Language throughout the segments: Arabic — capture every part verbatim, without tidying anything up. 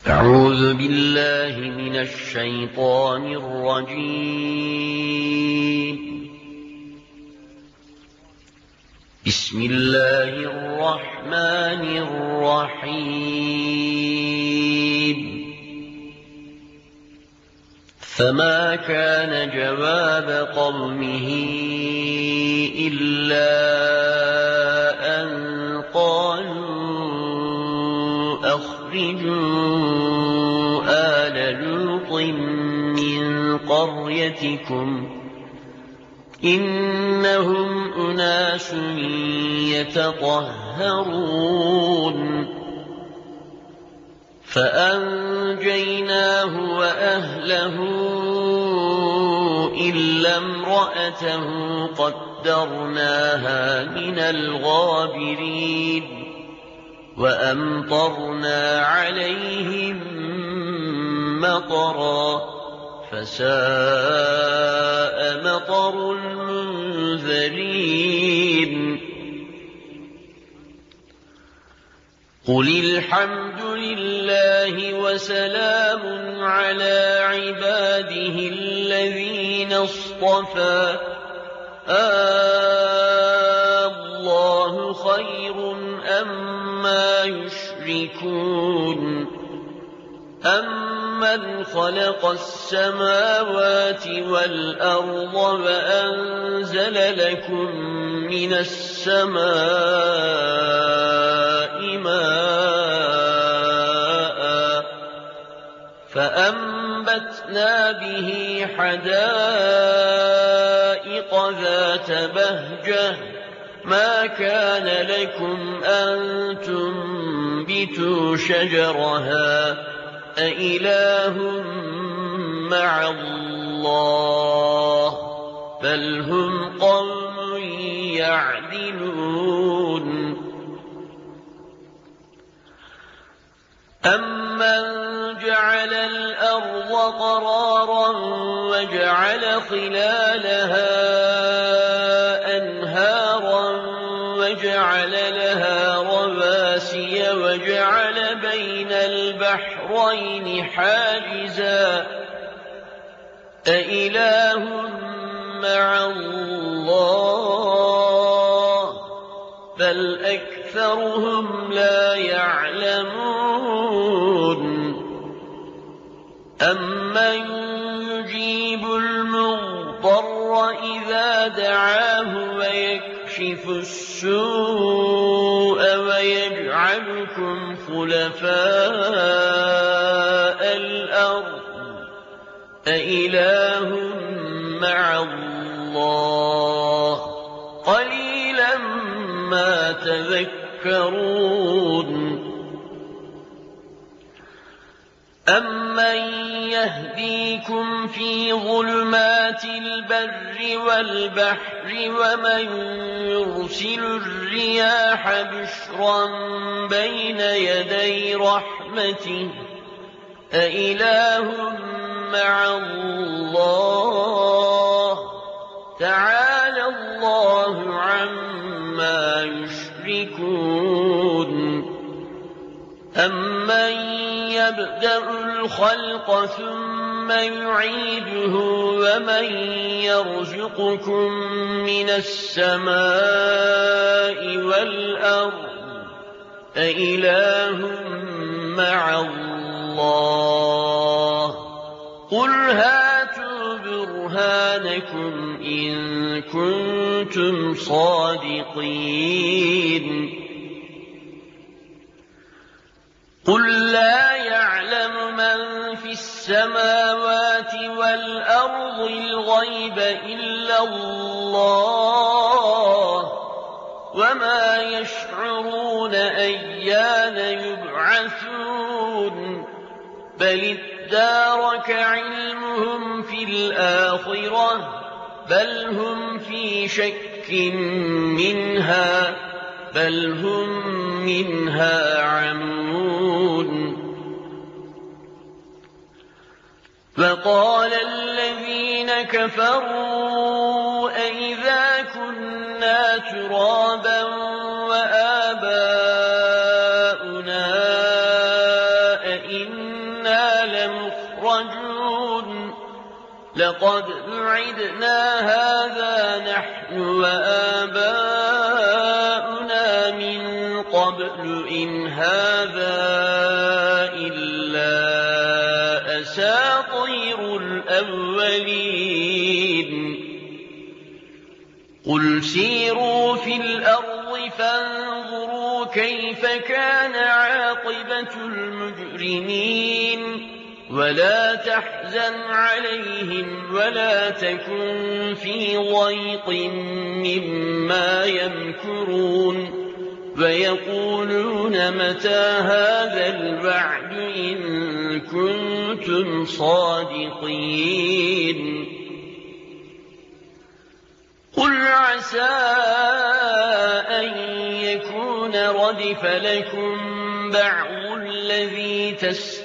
أعوذ بالله من الشيطان الرجيم. بسم الله الرحمن الرحيم. فما كان جواب قومه إلا أن قالوا أخرجوا آل لوط من قريتكم إنهم أناس يتطهرون. فأنجيناه وأهله إلا امرأته قدرناها من الغابرين وأمطرنا عليهم مطرا فساء مطر المنذرين. قل الحمد لله وسلام على عباده الذين اصطفى الله خير أما يشركون. أمن خلق السماوات والأرض وأنزل لكم من السماء ماء فأنبتنا به حدائق ذات بهجة ما كان لكم أن تنبتوا شجرها أإله مع الله بل هم قوم يعدلون. أمن جعل الأرض قرارا وجعل خلالها أنهارا وجعل لها رواسي وجعل بين البحرين حاجزا أإله مع الله بل أكثرهم لا يعلمون. أمن يجيب المضطر إذا دعاه ويكشف السوء ويجعلكم خلفاء الأرض أإله مع الله قليلا ما تذكرون. أمن يهديكم في ظلمات البر والبحر ومن يرسل الرياح بشرا بين يدي رحمته أإله مع الله تعالى الله عما يشركون. أمن يبدأ الخلق ثم يعيده ومن يرزقكم من السماء والأرض أإله مع الله قل هاتوا برهانكم إن كنتم صادقين. قل لا يعلم من في السماوات والأرض الغيب إلا الله وما يشعرون أيان يبعثون بل ادارك علمهم في الآخرة بل هم في شك منها بل هم منها عمون. فقال الذين كفروا أئذا كنا ترابا وآباؤنا أئنا إنا لمخرجون لقد وعدنا هذا نحن وآباؤنا من قبل إن هذا إلا أساطير الأولين قل سيروا في الأرض فانظروا كيف كان عاقبة المجرمين ولا تحزن عليهم ولا تكن في ضيق مما يمكرون ويقولون متى هذا الوعد إن كنتم صادقين قل عسى أن يكون ردف لكم بعض الذي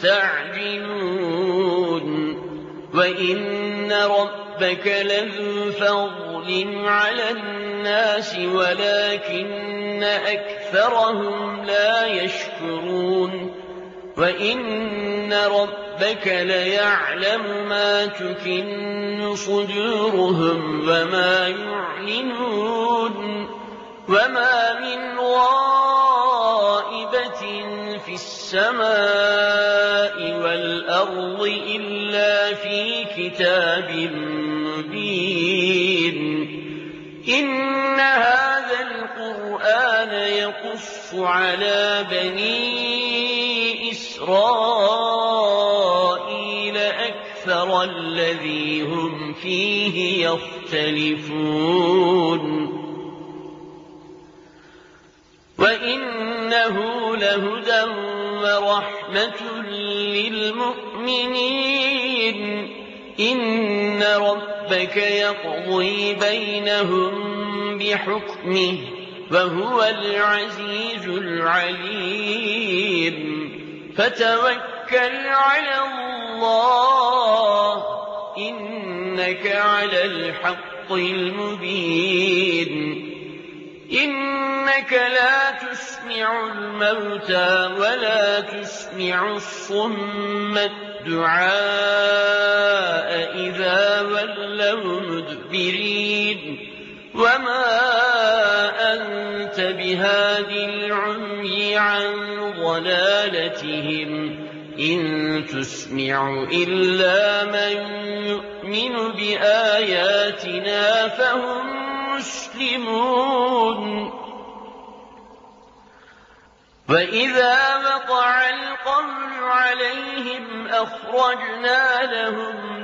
تستعجلون وإن ربك لذو فضل على الناس ولكن أكثرهم لا يشكرون وإن ربك ليعلم ما تكن صدورهم وما يعلنون وما من غائبة في السماء والأرض إلا في كتاب مبين إن هذا القرآن يقص على بني إسرائيل أكثر الذي هم فيه يختلفون وإنه لهدى ورحمة للمؤمنين إن ربك يقضي بينهم بحكمه وهو العزيز العليم فتوكل على الله إنك على الحق المبين إنك لا تسمع الموتى ولا تسمع الصم الدعاء إذا ولوا مدبرين وما أنت بهاد العمي عن ضلالتهم إن تسمع إلا من يؤمن بآياتنا فهم مسلمون وإذا وقع القول عليهم أخرجنا لهم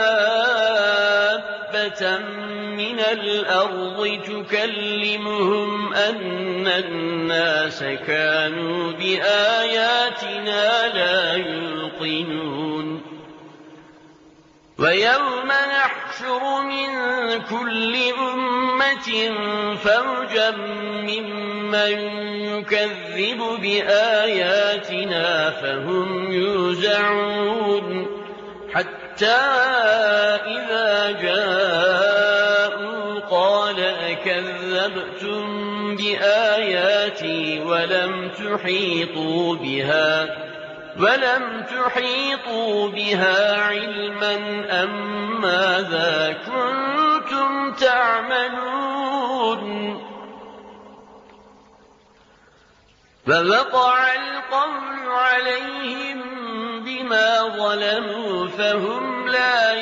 دابة من الأرض تكلمهم أن الناس كانوا بآياتنا لا يوقنون ويوم نحشر من كل أمة فوجا ممن يكذب بآياتنا فهم يوزعون حتى إذا جاءوا قال أكذبتم بآياتي ولم تحيطوا بها ولم تحيطوا بها علما أم ماذا كنتم تعملون فوقع القول عليهم بما ظلموا فهم لا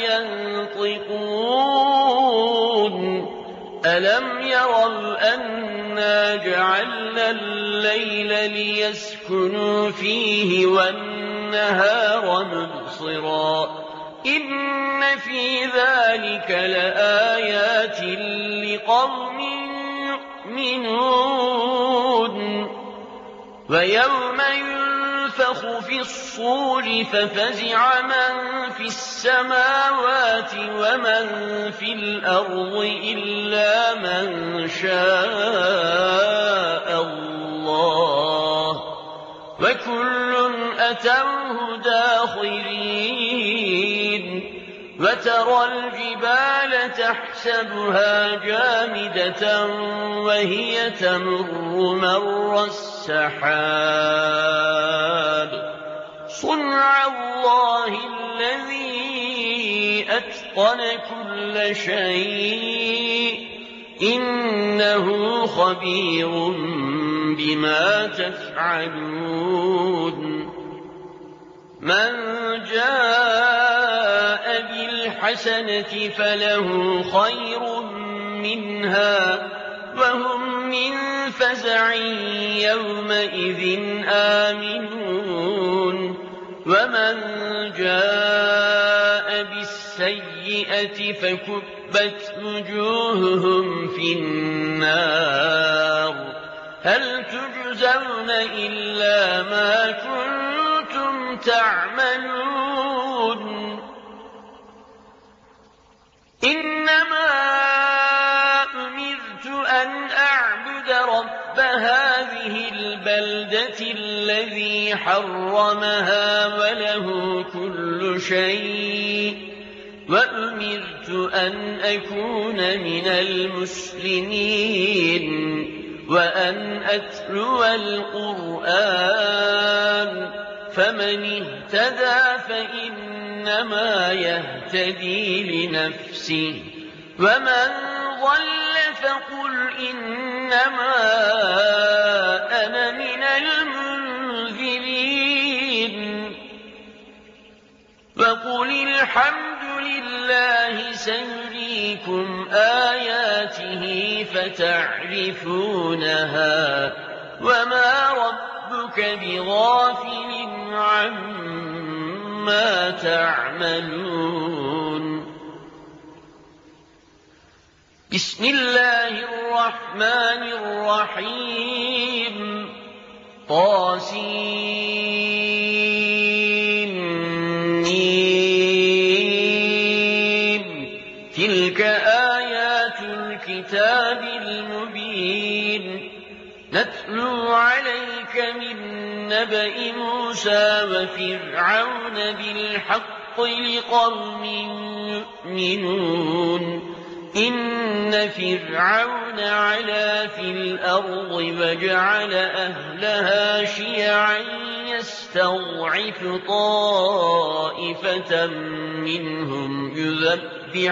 ينطقون ألم يروا أنا جعلنا الليل ليسكنوا فيه والنهار مبصرا إن في ذلك لآيات لقوم يؤمنون ويوم ينفخ في الصور ففزع من في السماوات ومن في الأرض إلا من شاء الله وكل أتوه داخرين وترى الجبال تحسبها جامدة وهي تمر مر السحاب صنع الله الذي أتقن كل شيء إنه خبير بما تفعلون من جاء بالحسنة فله خير منها وهم من فزع يومئذ آمنون ومن جاء بالسيئة فكبت وجوههم في النار هل تجزون إلا ما كنتم تعملون إنما أمرت أن أعبد رب هذه البلدة الذي حرمها وله كل شيء وأمرت أن أكون من المسلمين وأن أتلو القرآن فمن اهتدى فإنما يهتدي لنفسه ومن ضل فقل إنما أنا من المنذرين وقل الحمد لله سيريكم آياته فتعرفونها وما ربك بغافل عما تعملون بسم الله الرحمن الرحيم طاسين تلك آيات الكتاب المبين نتلو عليك من نبأ موسى وفرعون بالحق لقوم يؤمنون إن فرعون علا في الأرض وجعل أهلها شيعا يستضعف طائفة منهم يذبح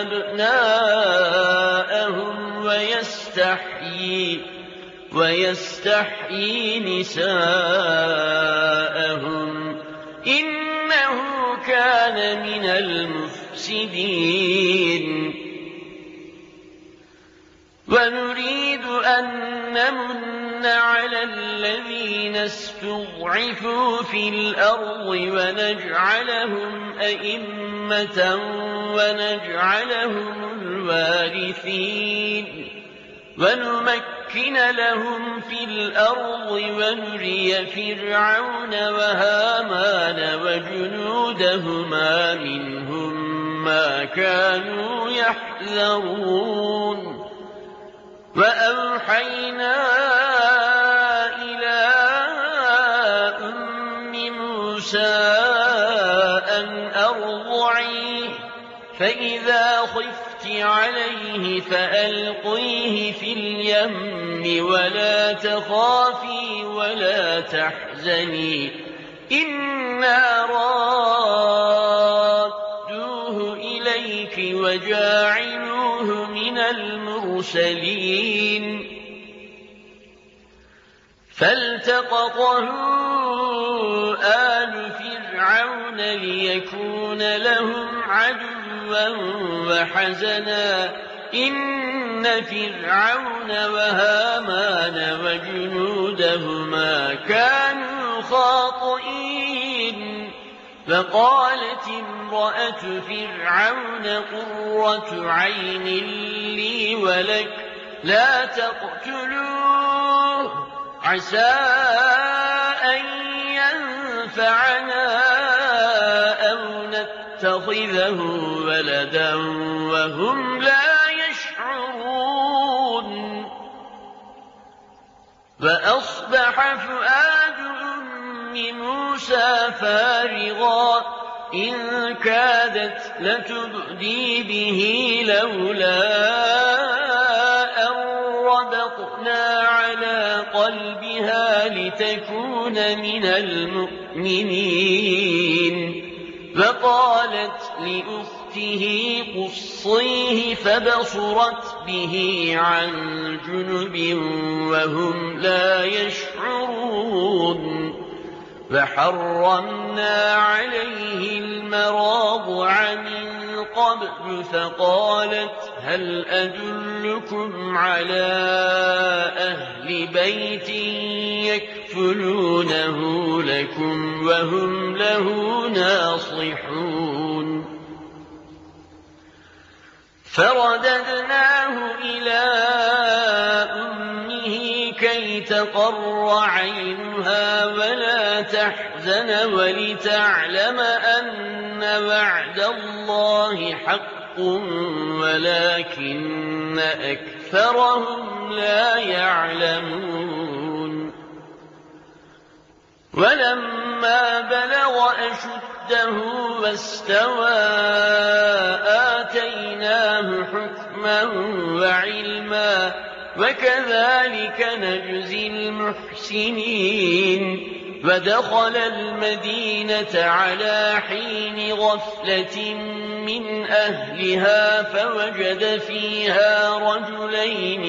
أبناءهم ويستحيي ويستحيي نساءهم إنه كان من المفسدين ونريد أن نمن على الذين استضعفوا في الأرض ونجعلهم أئمة ونجعلهم الوارثين ونمكن لهم في الأرض ونري فرعون وهامان وجنودهما منهم ما كانوا يحذرون وأوحينا إلى أم موسى أن أرضعيه فإذا خفت عليه فألقيه في اليم ولا تخافي ولا تحزني إنا رادوه إليك وجاعلوه من المرسلين فالتقطه آل فرعون ليكون لهم عدوا وحزنا إن فرعون وهامان وجنودهما كانوا خاطئين فقالت امرأة فرعون قرة عين لي ولك لا تقتلوه عسى أن ينفعنا أو نتخذه ولدا وهم لا يشعرون فأصبح فؤاد أم موسى فارغا إن كادت لتبدي به لولا أن ربطنا على قلبها فيها لتكون من المؤمنين. فقالت لأخته قصيه فبصرت به عن جنب وهم لا يشعرون. فحرمنا عليه المراضع من قبل فقالت هل أدلكم على أهل بيت يكفلونه لكم وهم له ناصحون. فرددناه إلى أمه كي تقر عينها ولا تحزن ولتعلم أن وعد الله حق ولكن أكثرهم لا يعلمون. ولما بلغ أشده واستوى آتيناه حكما وعلما وكذلك نجزي المحسنين. ودخل المدينة على حين غفلة من أهلها فوجد فيها رجلين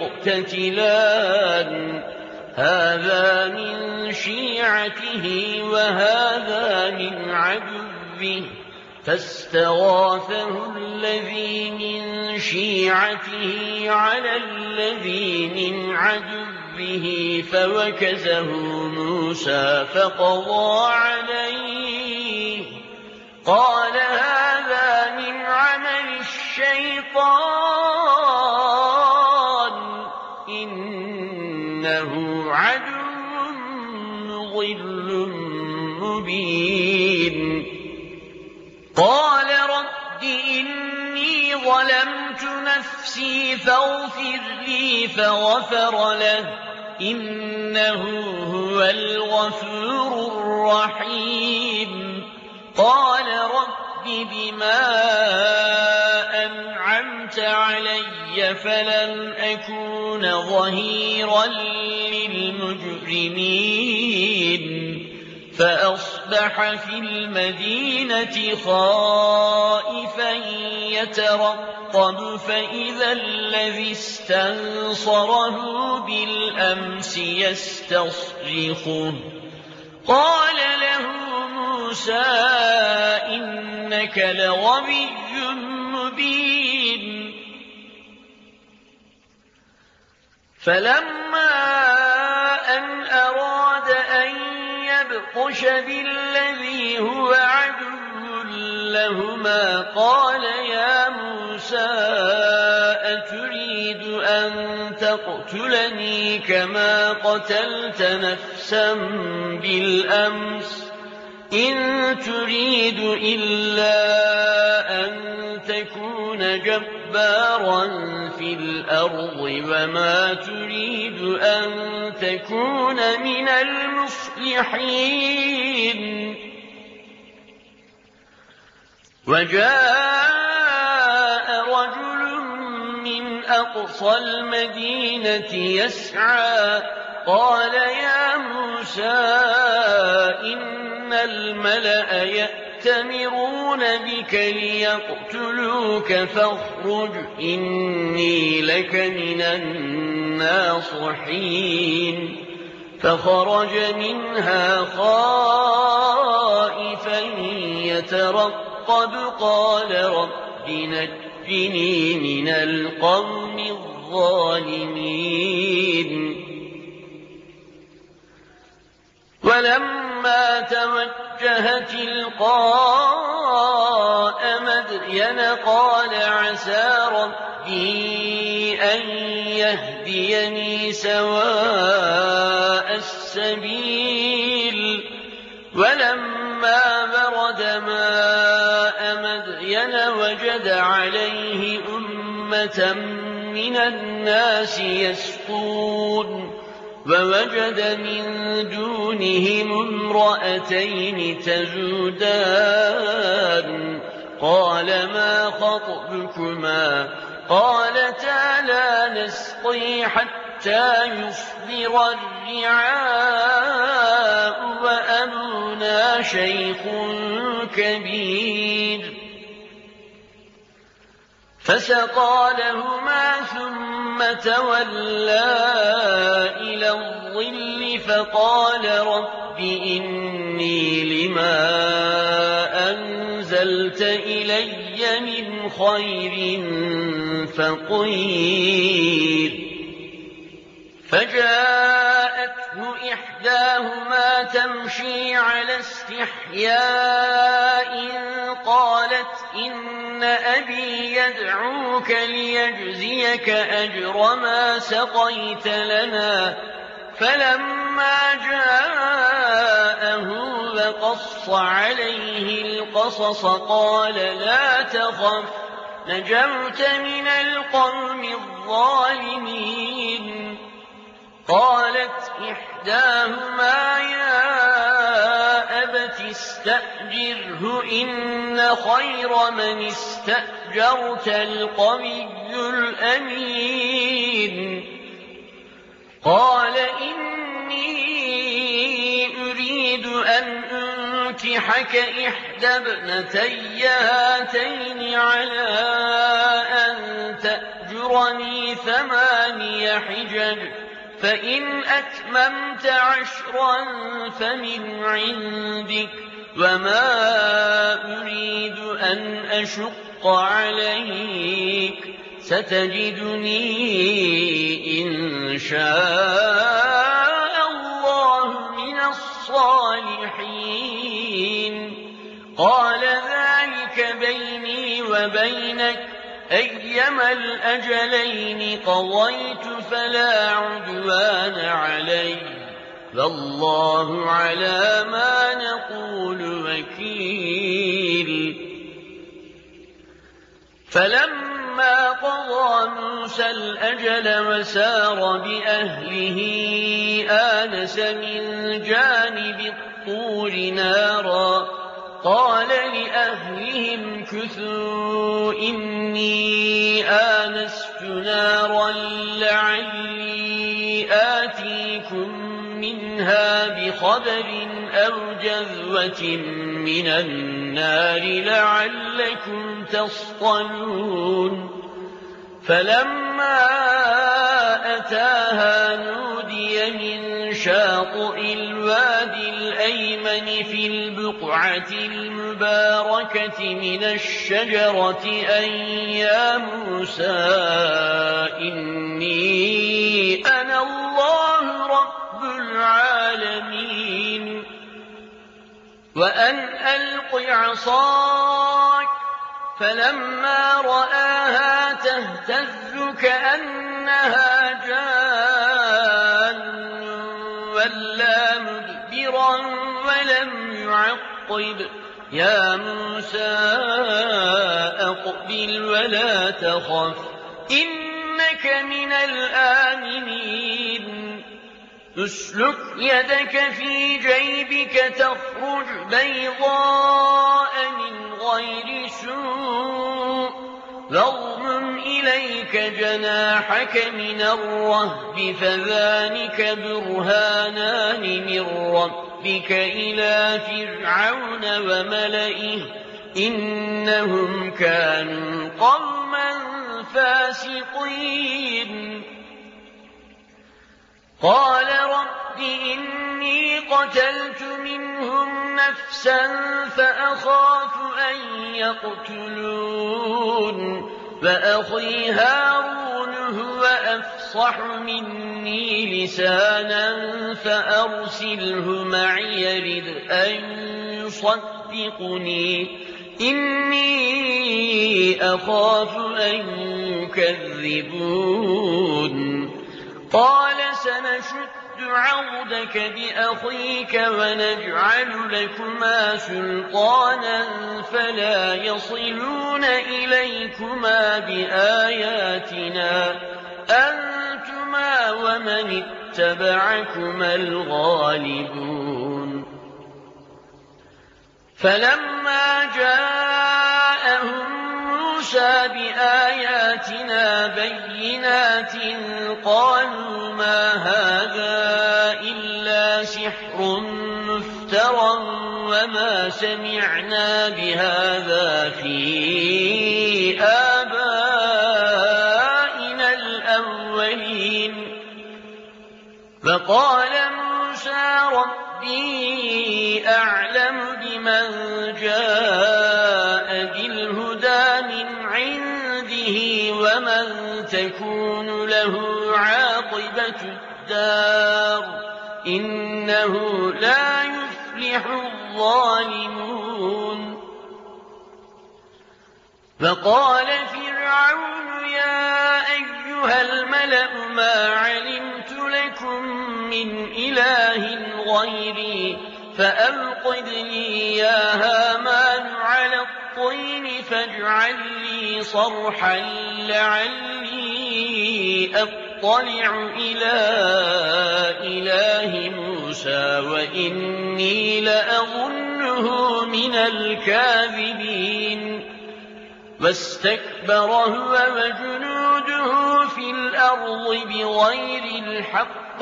يقتتلان هذا من شيعته وهذا من عدوه فاستغاثه الذي من شيعته على الذي من عدوه فوكزه موسى فقضى عليه قال هذا من عمل الشيطان إنه عدو مضل مبين. قال رب إني ظلمت نفسي فاغفر لي فغفر له إنه هو الغفور الرحيم. قال رب بما أنعمت علي فلن أكون ظهيرا للمجرمين. فأصبح في المدينة خائفا يترقب فإذا الذي استنصره بالأمس يستصرخه. قال له موسى إنك لغوي مبين. فلما أن أراد أن يبطش بالذي هو عدو لهما قال يا موسى أتريد أن تقتلني كما قتلت نفسا بالأمس إن تريد إلا أن تكون جبارا في الأرض وما تريد أن تكون من المصلحين. وجاء رجل من أقصى المدينة يسعى قال يا موسى إن الملأ يأتمرون بك ليقتلوك فاخرج إني لك من الناصحين. فخرج منها خائفا يترقب قال رب نجني من القوم الظالمين. ولما توجه تلقاء مدين قال عسى ربي أن يهديني سواء السبيل. ولما برد ماء مدين وجد عليه أمة من الناس يسقون ووجد من دونهم امرأتين تذودان قال ما خطبكما قالتا لا نسقي حتى يصدر تستكبر الرعاء وأبونا شيخ كبير. فسقى لهما ثم تولى إلى الظل فقال رب إني لما أنزلت إلي من خير فقير. فجاءته إحداهما تمشي على استحياء قالت إن أبي يدعوك ليجزيك أجر ما سقيت لنا. فلما جاءه وقص عليه القصص قال لا تخف نجوت من القوم الظالمين. قالت إحداهما يا أبت استأجره إن خير من استأجرت القوي الأمين. قال إني أريد أن أنكحك إحدى ابنتي هاتين على أن تأجرني ثماني حجج فإن أتممت عشرا فمن عندك وما أريد أن أشق عليك ستجدني إن شاء الله من الصالحين. قال ذلك بيني وبينك أيما الأجلين قضيت فلا عدوان علي والله على ما نقول وكيل. فلما قضى موسى الأجل وسار بأهله آنس من جانب الطور نارا قال لأهلهم كثوا إني آنست نارا لعلي آتيكم منها بخبر أو جذوة من النار لعلكم تصطلون. فلما أتاها نودي من شاطئ الوادي الأيمن في البقعة المباركة من الشجرة أن يا موسى إني أنا الله رب العالمين وأن ألق عصاك. فلما رآها تهتز كأنها جان ولا مدبرا ولم يعقب يا موسى أقبل ولا تخف إنك من الآمنين. اسلك يدك في جيبك تخرج بيضاء من غير سوء واضمم إليك جناحك من الرهب فذلك برهانان من ربك إلى فرعون وملئه إنهم كانوا قوما فاسقين. قال رب إني قتلت منهم نفسا فأخاف أن يقتلون وأخي هارون هو أفصح مني لسانا فأرسله معي يرد أن يصدقني إني أخاف أن يكذبون. قال سنشد عضدك بأخيك ونجعل لكما سلطانا فلا يصلون إليكما بآياتنا أنتما ومن اتبعكما الغالبون. فلما جاءهم موسى بآياتنا آياتنا بينات قالوا ما هذا إلا سحر مفترى وما سمعنا بهذا في آبائنا الأولين فقال موسى ربي أعلم بمن جاء بالهدى من عنده ومن تكون له عاقبة الدار إنه لا يفلح الظالمون فقال فرعون يا أيها الملأ ما علمت لكم من إله غيري فأوقد لي يا هامان على الطين فاجعل لي صرحا لعلي أطلع إلى إله موسى وإني لأظنه من الكاذبين واستكبر هو وجنوده في الأرض بغير الحق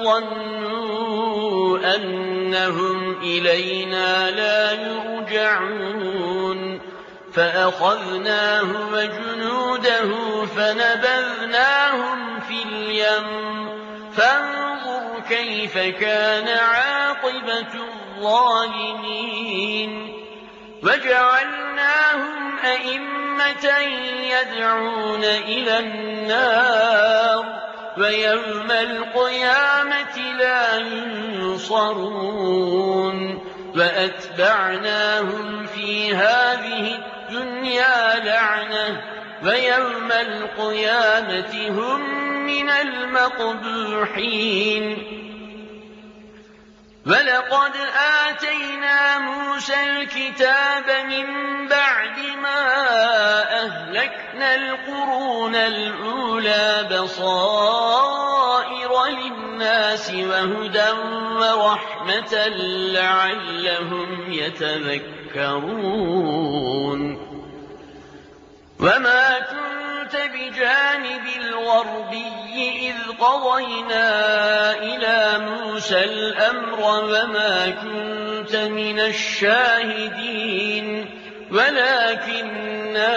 وظنوا أنهم إلينا لا يرجعون فأخذناه وجنوده فنبذناهم في اليم فانظر كيف كان عاقبة الظالمين وجعلناهم أئمة يدعون إلى النار ويوم القيامة لا ينصرون وأتبعناهم في هذه الدنيا لعنة ويوم القيامة هم من المقبوحين ولقد آتينا موسى الكتاب من بعد ما أهلكنا القرون الأولى بصائر للناس وهدى ورحمة لعلهم يتذكرون وما كنت بجانب الغربي إذ قضينا إلى موسى الأمر وما كنت من الشاهدين ولكننا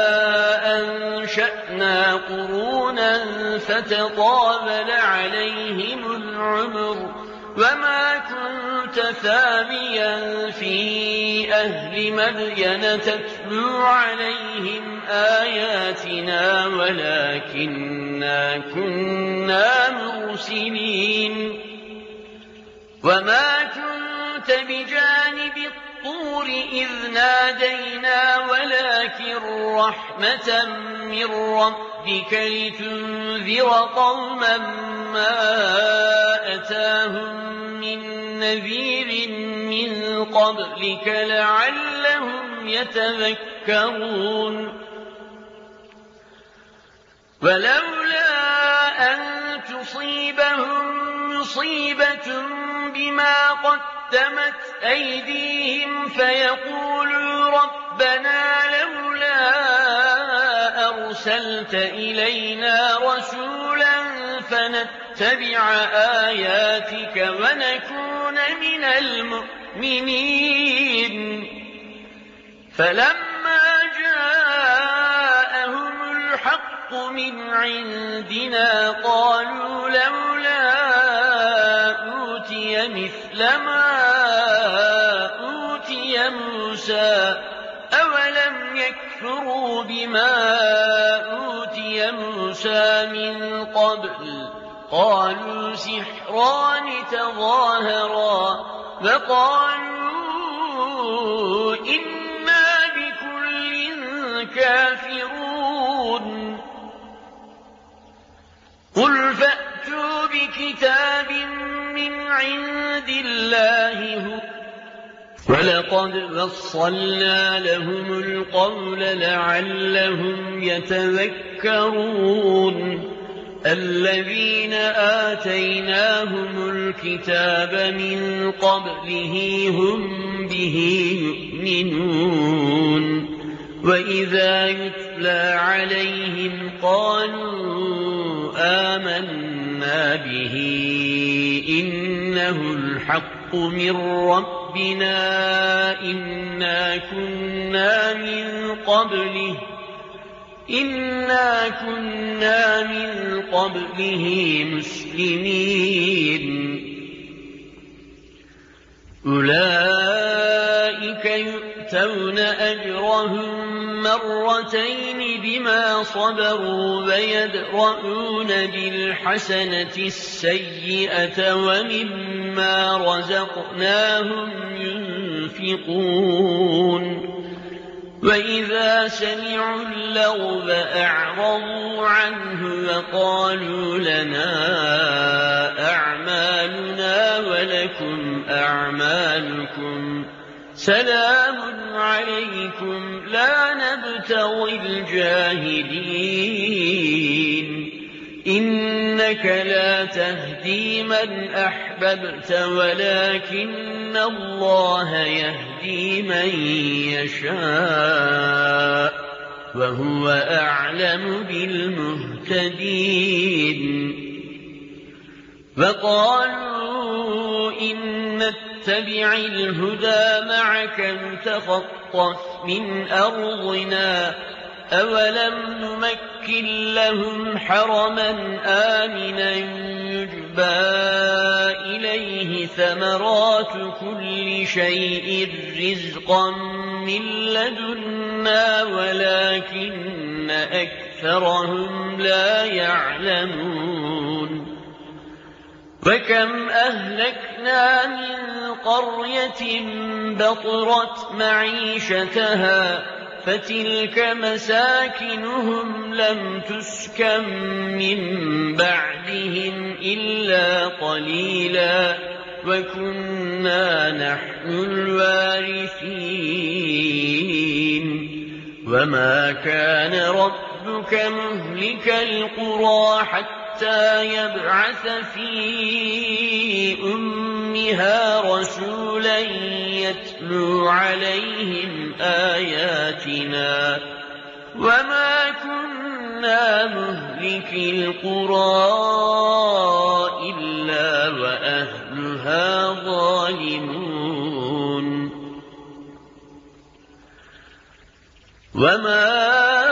أنشأنا قرونا فتطاول عليهم العمر وما كنت ثابيا في أهل مدين تتلو عليهم آياتنا ولكننا كنا مرسلين وما كنت بجانب الطور إذ نادينا ولكن رحمة من ربك لتنذر قوما ما أتاهم من نذير من قبلك لعلهم يتذكرون ولولا أن تصيبهم مصيبة بما قدمت أيديهم فيقولوا ربنا لولا أرسلت إلينا رسولا فنتبع آياتك ونكون من المؤمنين فلما جاءهم الحق من عندنا قالوا لولا أوتي مثل ما أوتي موسى أولم يكفروا بما أوتي موسى من قبل قالوا سحران تظاهرا وقالوا إنا بكل كافرون قل فأتوا بكتاب من عند الله هو ولقد وصلنا لهم القول لعلهم يتذكرون الذين آتيناهم الكتاب من قبله هم به يؤمنون وإذا يتلى عليهم قالوا آمنا به إنه الحق من ربنا إنا كنا من قبله إنا كنا من قبله مسلمين أولئك يؤتون أجرهم مرتين بما صبروا ويدرؤون بالحسنة السيئة ومما رزقناهم ينفقون وإذا سمعوا اللغو أعرضوا عنه وقالوا لنا أعمالنا ولكم أعمالكم سلام عليكم لا نبتغي الجاهلين إنك لا تهدي من أحببت ولكن الله يهدي من يشاء وهو أعلم بالمهتدين وقالوا إن نتبع الهدى معك نتخطف من أرضنا أولم نمكن لهم حرما آمنا يجبى إليه ثمرات كل شيء رزقا من لدنا ولكن أكثرهم لا يعلمون وكم أهلكنا من قرية بطرت معيشتها فتلك مساكنهم لم تسكن من بعدهم إلا قليلا وكنا نحن الوارثين وما كان ربك مهلك القرى حتى يبعث في أمها رسولا يتلو عليهم آياتنا وما كنا مهلك القرى إلا وأهلها ظالمون وما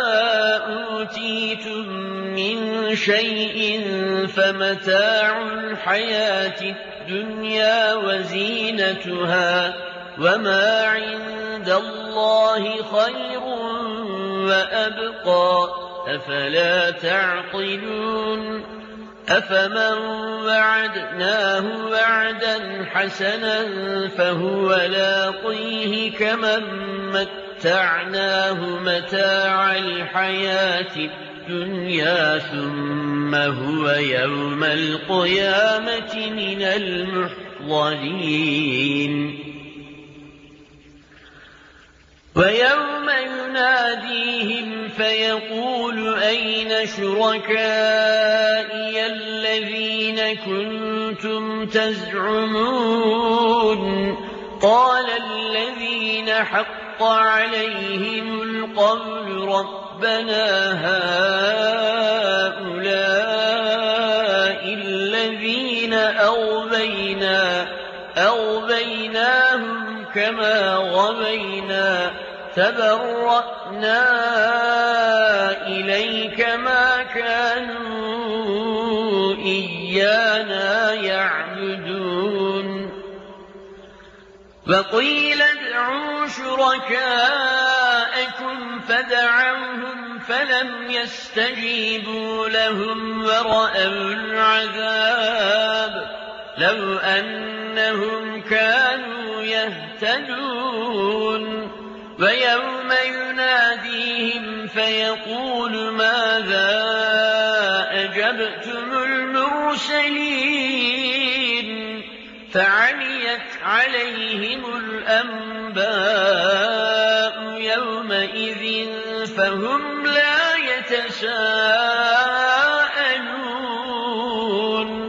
أوتيتم من شيء فمتاع الحياة الدنيا وزينتها وما عند الله خير وأبقى أفلا تعقلون أفمن وعدناه وعدا حسنا فهو لاقيه كمن متعناه متاع الحياة الدنيا ثم هو يوم القيامة من المحضرين ويوم يناديهم فيقول أين شركائي الذين كنتم تزعمون قال الذين حق عليهم القول ربنا هؤلاء الذين أغوينا أغويناهم كما غوينا تبرأنا إليك ما كانوا إيانا يعبدون وقيل ادعوا شركاءكم فدعوهم فلم يستجيبوا لهم ورأوا العذاب لو أنهم كانوا يهتدون ويوم يناديهم فيقول ماذا أجبتم المرسلين فعميت عليهم الأنباء يومئذ فهم لا يتساءلون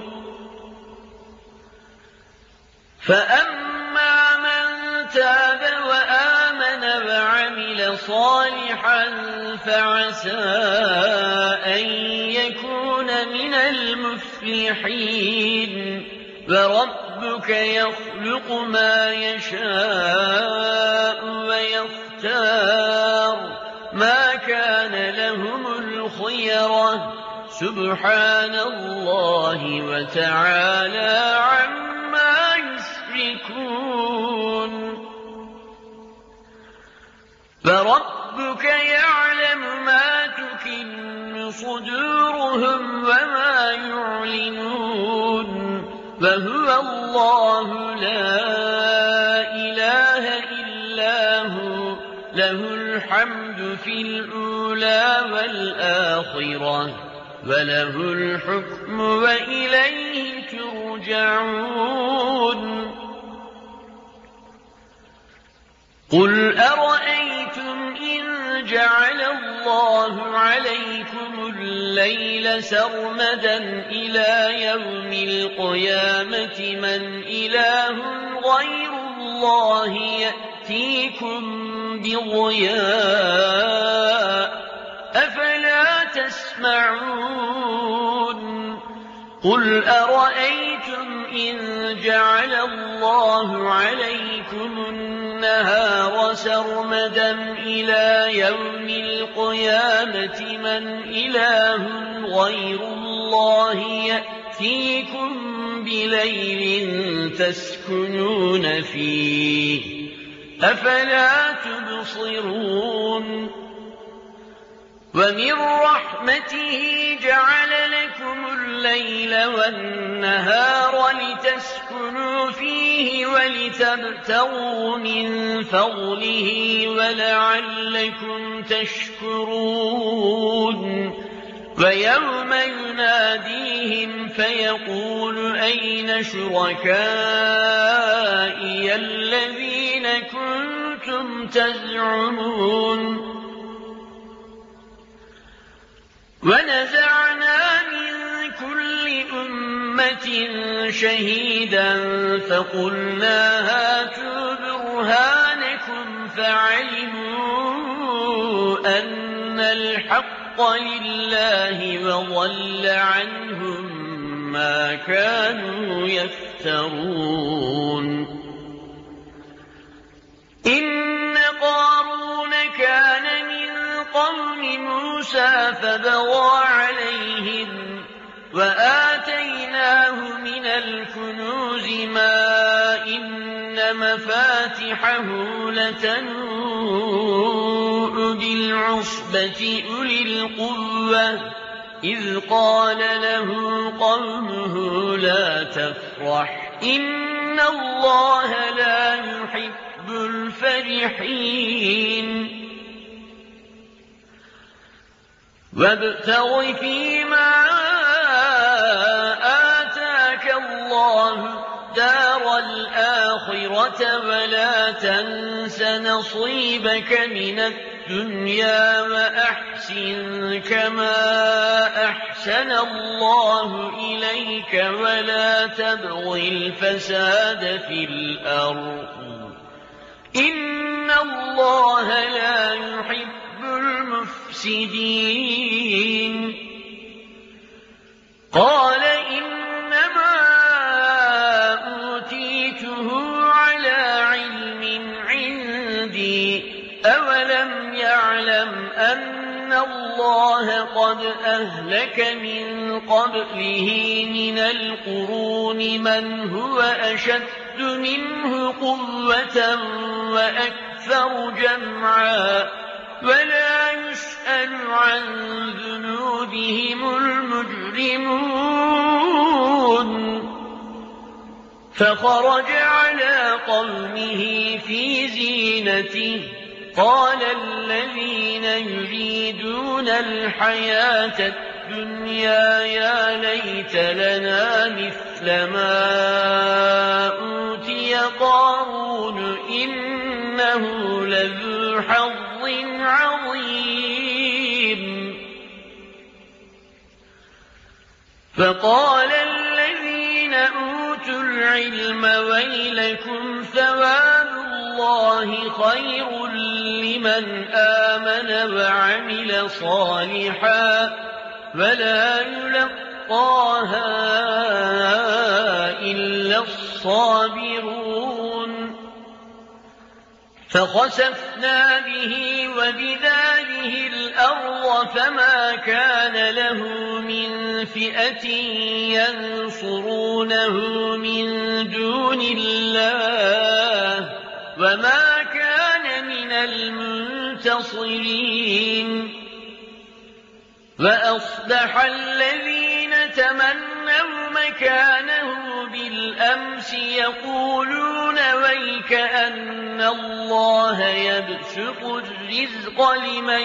فأما من تاب وآمن وعمل صالحا فعسى أن يكون من المفلحين وربك يخلق ما يشاء ويختار ما كان لهم الخيرة سبحان الله وتعالى عما يشركون فربك يعلم ما تكن صدورهم وما يعلنون وهو الله لا إله إلا هو له الحمد في الأولى والآخرة وله الحكم وإليه ترجعون قل أرأيتم إن جعل الله عليكم الليل سرمدا إلى يوم القيامة من إله غير الله يأتيكم بضياء أفلا تسمعون قل أرأيتم إن جعل الله عليكم النهار سرمدا إلى يوم القيامة من إله غير الله يأتيكم بليل تسكنون فيه أفلا تبصرون ومن رحمته جعل لكم الليل والنهار لتسكنوا فيه ولتبتغوا من فضله ولعلكم تشكرون ويوم يناديهم فيقول أين شركائي الذين كنتم تزعمون ونزعنا من كل أمة شهيدا فقلنا هاتوا برهانكم فعلموا أن الحق لله وضل عنهم ما كانوا يفترون إن قارون كان من قوم موسى فبغى عليهم وآتيناه من الكنوز ما إن مفاتحه لتنوء بالعصبة أولي القوة إذ قال له قومه لا تفرح إن الله لا يحب الفرحين وابتغ فيما آتاك الله دار الآخرة ولا تنس نصيبك من الدنيا وأحسن كما أحسن الله إليك ولا تبغ الفساد في الأرض إن الله لا يحب المفسدين قال إنما أوتيته على علم عندي أولم يعلم أن الله قد أهلك من قبله من القرون من هو أشد منه قوة وأكثر جمعا ولا يسأل عن ذنوبهم المجرمون فخرج على قومه في زينته قال الذين يريدون الحياة الدنيا يا ليت لنا مثل ما أوتي قارون إنه لذو حظ عظيم فقال الذين أوتوا العلم ويلكم ثواب الله خير لمن آمن وعمل صالحا ولا يلقاها إلا الصابرون فخسفنا به وبداره الأرض فما كان له من فئة ينصرونه من دون الله وما كان من المنتصرين وأصبح الذين تمنوا مكانه بالأمس يقولون ويك أن الله يبسط الرزق لمن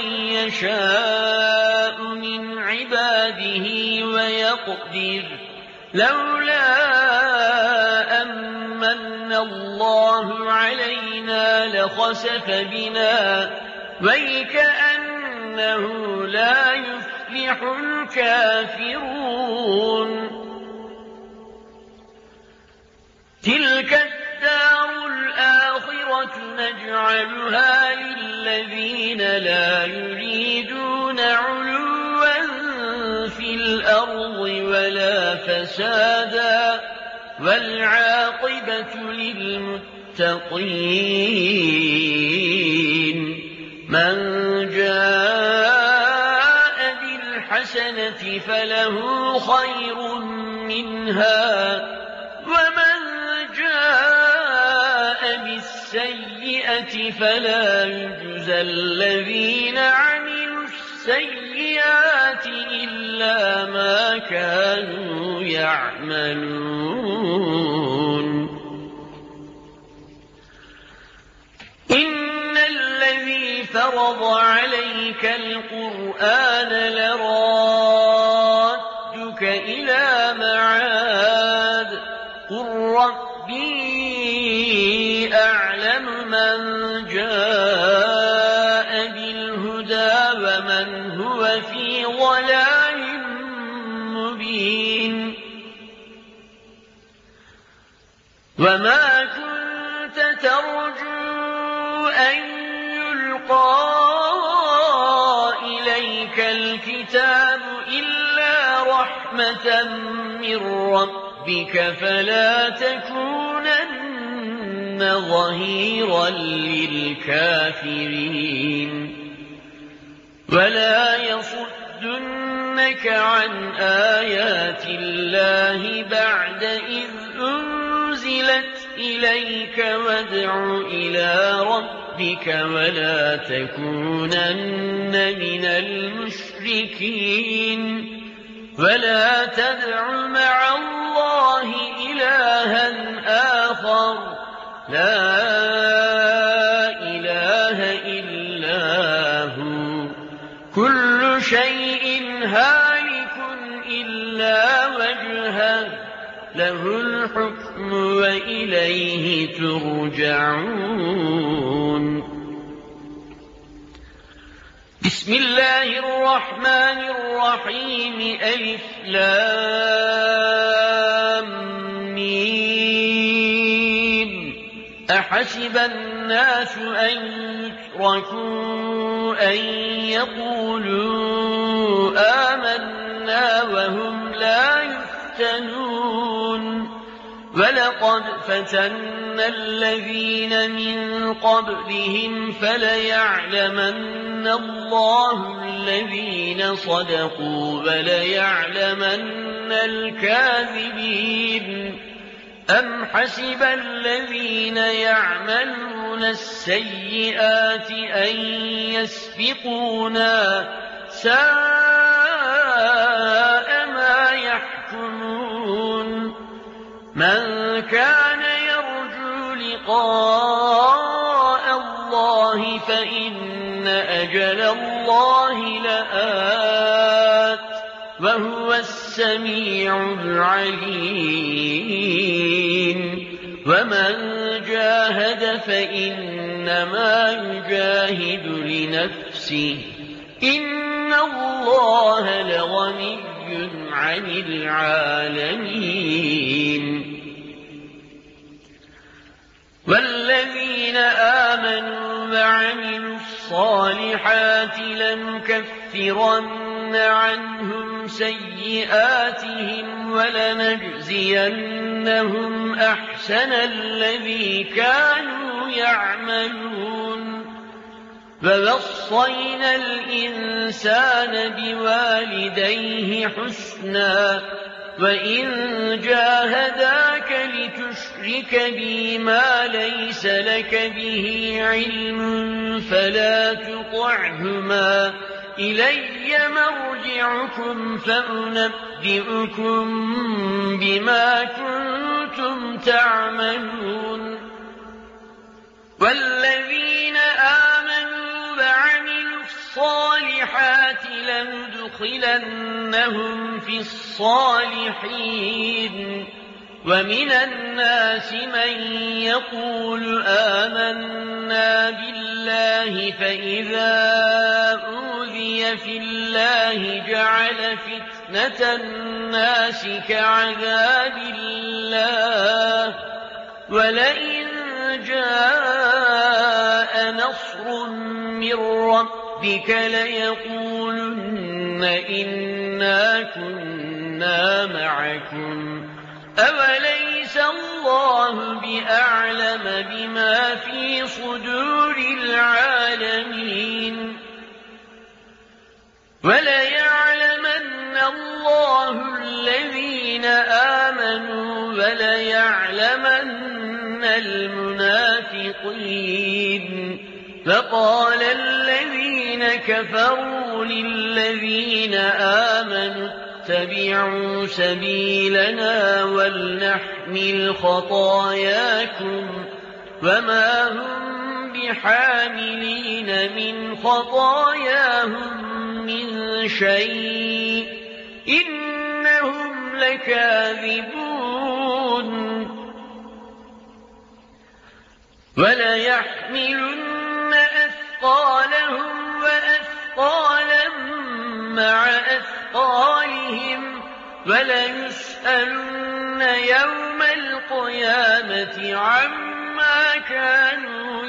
يشاء من عباده ويقدر لولا أمن الله علينا لخسف بنا ويك أنه لا يفلح الكافرون تلك الدار الآخرة نجعلها للذين لا يريدون علوا في الأرض ولا فسادا والعاقبة للمتقين من جاء بالحسنة فله خير منها ومن جاء بالسيئة فلا يجزى الذين عملوا السيئات إلا ما كانوا يعملون إن الذي فرض عليك القرآن لرادك إلى معاد قل ربي أعلم من جاء بالهدى ومن هو في ضلال مبين وما كنت ترجو أن يلقى إليك الكتاب إلا رحمة من ربك فلا تكونن ظهيرا للكافرين ولا يصدنك عن آيات الله بعد إذ أنزلت إليك وادع إلى ربك ولا تكونن من المشركين ولا تدع مع الله إلها آخر لا إله إلا هو كل شيء هالك إلا وجهه له الحكم وإليه ترجعون بسم الله الرحمن الرحيم ألف لام ميم أحسب الناس أن يتركوا أن يقولوا آمنا وهم لا يفتنون ولقد فتنا الذين من قبلهم فليعلمن الله الذين صدقوا وليعلمن الكاذبين أم حسب الذين يعملون السيئات أن يسبقونا ساء ما يحكمون من كان يرجو لقاء الله فإن أجل الله لآت وهو السميع العليم ومن جاهد فإنما يجاهد لنفسه إن الله لغني عن العالمين والذين آمنوا وعملوا الصالحات لنكفرن عنهم سيئاتهم ولنجزينهم أحسن الذي كانوا يعملون ووصينا الإنسان بوالديه حسنا وإن جاهداك لتشرك بي ما ليس لك به علم فلا تطعهما إلي مرجعكم فأنبئكم بما كنتم تعملون والذين آمنوا وعملوا الصالحات لندخلنهم في الصالحين ومن الناس من يقول آمنا بالله فإذا أوذي في الله جعل فتنة الناس كعذاب الله ولئن جاء نصر من ربك ليقولن إنا كنا معكم أوليس الله بأعلم بما في صدور العالمين وليعلمن الله الذين آمنوا وليعلمن المنافقين فقال الذين كفروا للذين آمنوا اتبعوا سبيلنا ولنحمل خطاياكم وما هم بحاملين من خطاياهم من شيء إنهم لكاذبون وليحملن أثقالهم وأثقالا مع أثقالهم وليسألن يوم القيامة عما كانوا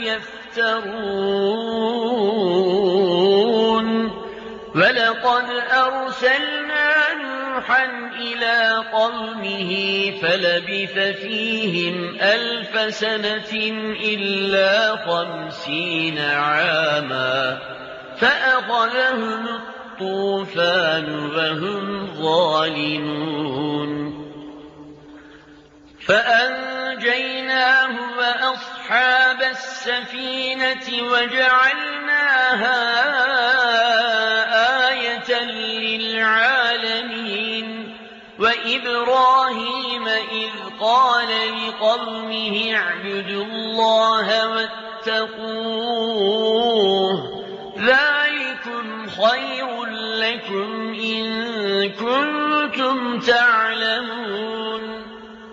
يفترون ولقد أرسلنا نوحا إلى قومه فلبث فيهم ألف سنة إلا خمسين عاما فأخذهم الطوفان وهم ظالمون فأنجيناه وأصحاب السفينة وجعلناها آية للعالمين وإبراهيم إذ قال لقومه اعبدوا الله واتقوه ذلكم خير لكم إن كنتم تعلمون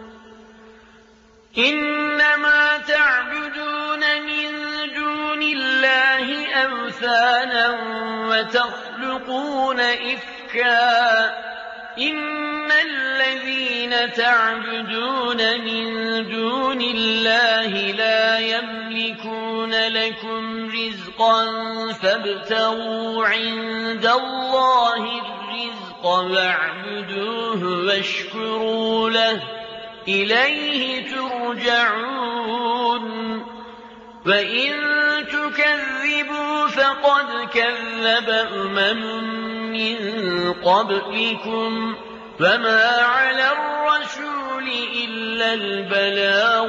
إنما تعبدون من دون الله أوثانا وتخلقون إفكا إن الذين تعبدون من دون الله لا يملكون لكم رزقا فابتغوا عند الله الرزق واعبدوه واشكروا له إليه ترجعون وإن تكذبوا فقد كذب أمم من قبلكم وما على الرسول إلا البلاغ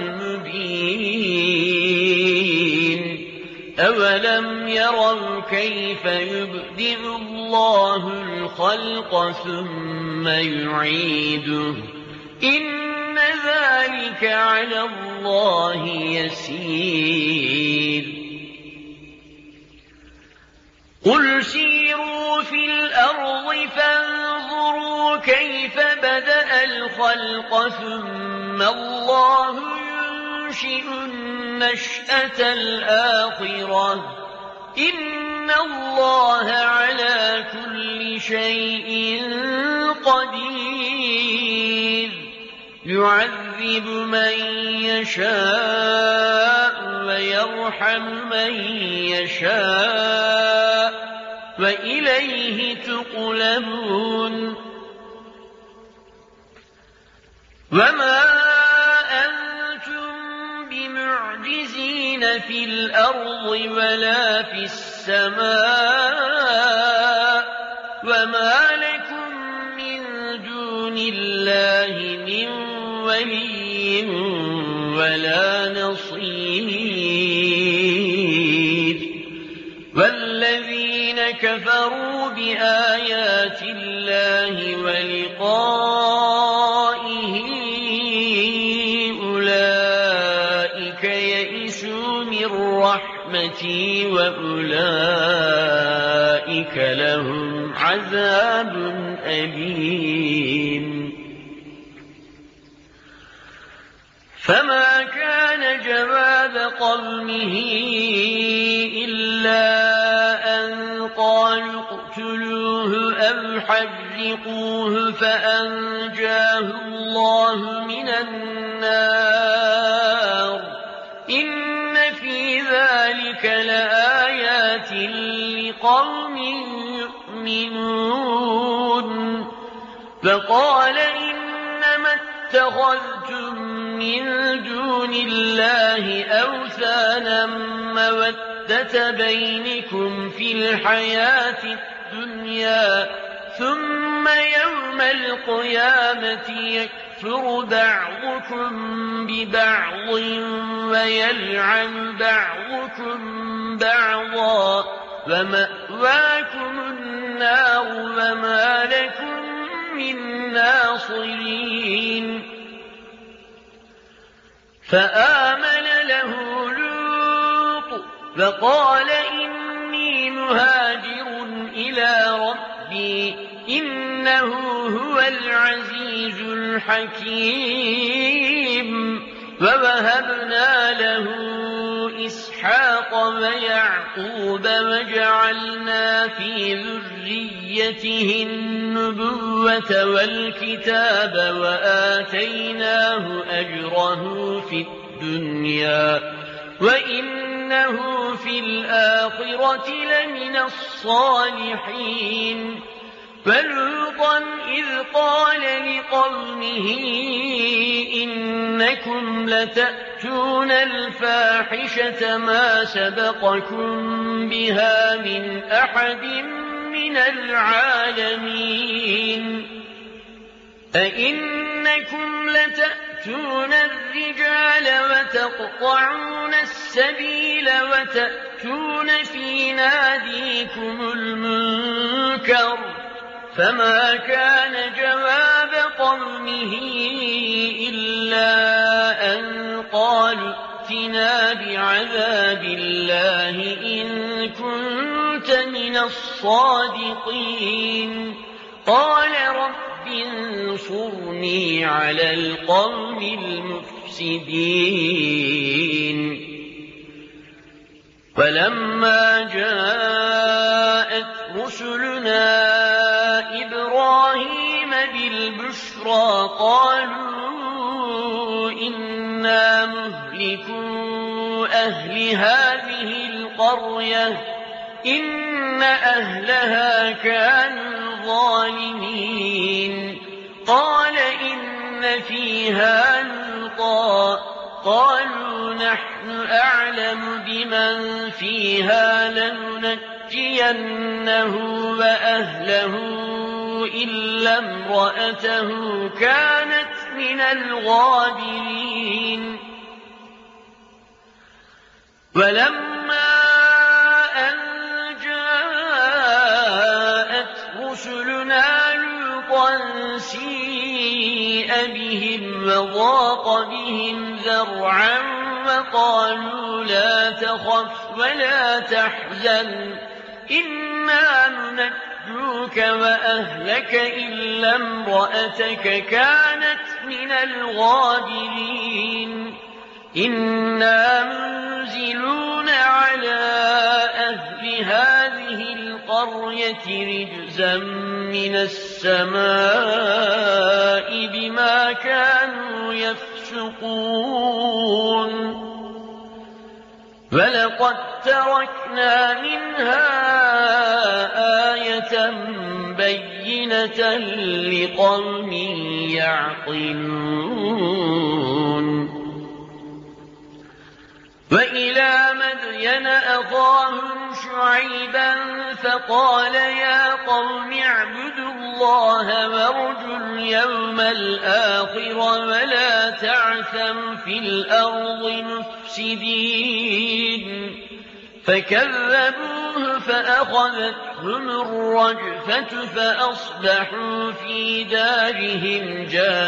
المبين أولم يروا كيف يبدئ الله الخلق ثم يعيده إن ذلك على الله يسير قل سيروا في الأرض فانظروا كيف بدأ الخلق ثم الله ينشئ النشأة الآخرة إن الله على كل شيء قدير يعذب من يشاء ويرحم من يشاء وإليه تقلبون وما أنتم بمعجزين في الأرض ولا في السماء وما لكم من دون الله من ولي ولا نصير والذين كفروا بآيات الله ولقائه أولئك يئسوا من رحمتي وأولئك لهم عذاب أليم فما كان جواب قومه إلا أن قالوا اقتلوه أو حرقوه فأنجاه الله من النار إن في ذلك لآيات لقوم يؤمنون فقال إنما اتخذتم من دون الله أوثانا مودة بينكم في الحياة الدنيا ثم يوم القيامة يكفر بعضكم ببعض ويلعن بعضكم بعضا ومأواكم النار وما لكم من ناصرين فآمن له لوط فقال إني مهاجر إلى ربي إنه هو العزيز الحكيم ووهبنا له إسحاق ويعقوب وجعلنا في ذريته النبوة والكتاب وآتيناه أجره في الدنيا وإنه في الآخرة لمن الصالحين فلوطا إذ قال لقومه إنكم لتأتون الفاحشة ما سبقكم بها من أحد من العالمين أئنكم لتأتون الرجال وتقطعون السبيل وتأتون في ناديكم المنكر فما كان جواب قومه إلا أن قالوا ائتنا بعذاب الله إن كنت من الصادقين قال رب انصرني على القوم المفسدين ولما جاءت رسلنا إبراهيم بالبشرى قالوا إنا مهلكو أهل هذه القرية إن أهلها كانوا ظالمين قال إن فيها لوطا قالوا نحن أعلم بمن فيها لننجينه وأهله إلا امرأته كانت من الغابرين ولما أن جاءت رسلنا لوطا سيء بهم وضاق بهم ذرعا وقالوا لا تخف ولا تحزن إنا ننجوك وأهلك إلا امرأتك كانت من الغابرين إنا منزلون على أهل هذه هذه القرية رجزا من السماء بما كانوا يفسقون ولقد تركنا منها آية بينة لقوم يعقلون وإلى مدين أخاهم شعيبا فقال يا قوم اعبدوا الله وارجوا اليوم الآخر ولا تعثوا في الأرض مفسدين فكذبوه فأخذتهم الرجفة فأصبحوا في دارهم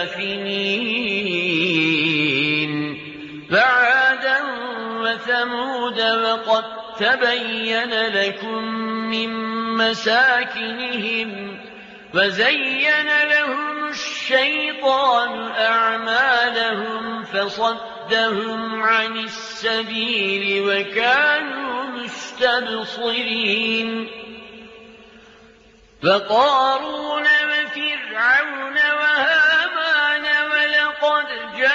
جاثمين وعادا وثمود وقد تبين لكم من مساكنهم وزين لهم الشيطان أعمالهم فصدهم عن السبيل وكانوا مستبصرين وقارون وفرعون وهامان ولقد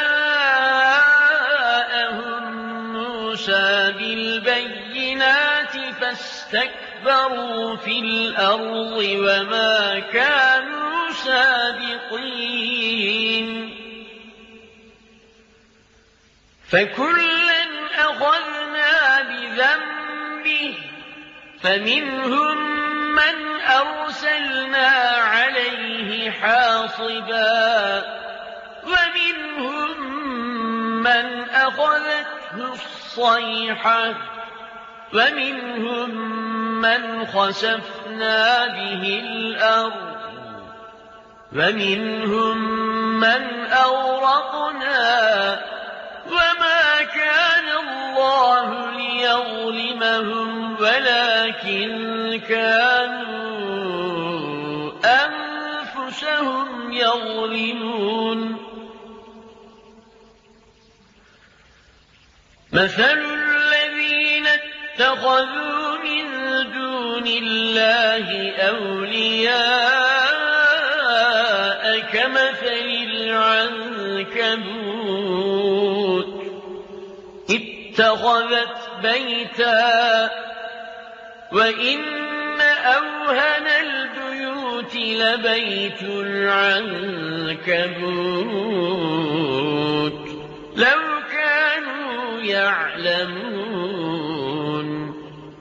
جاءهم موسى بالبينات فاستكبروا في الأرض وما كانوا سابقين فكلا أخذنا بذنبه فمنهم من أرسلنا عليه حاصبا ومنهم من أخذته الصيحة ومنهم من خسفنا به الأرض ومنهم من أغرقنا وما كان الله ليظلمهم ولكن كانوا أنفسهم يظلمون مثل الذين اتخذوا من دون الله أولياء كمثل العنكبوت اتخذت بيتا وإن أوهن البيوت لبيت العنكبوت لو كانوا يعلمون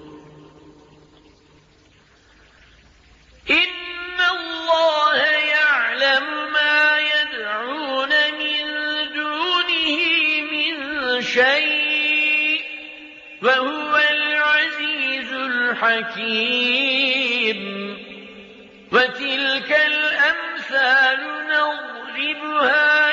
إن الله يعلم ما يدعون من دونه من شيء وهو العزيز الحكيم وتلك الأمثال نضربها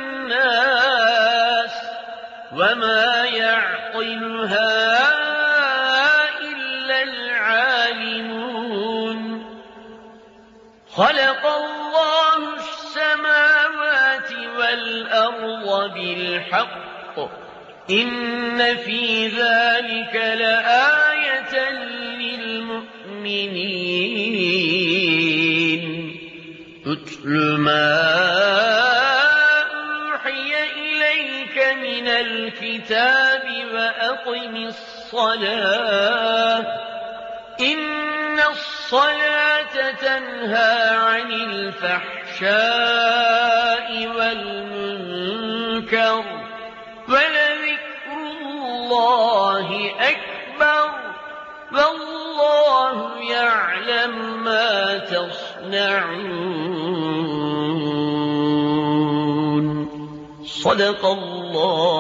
للناس وما يعقلها إلا العالمون خلق الله السماوات والأرض بالحق إن في ذلك لآية للمؤمنين اتل ما أوحي إليك من الكتاب وأقم الصلاة إن الصلاة تنهى عن الفحشاء والمنكر ولذكر الله أكبر والله يعلم ما تصنعون صدق الله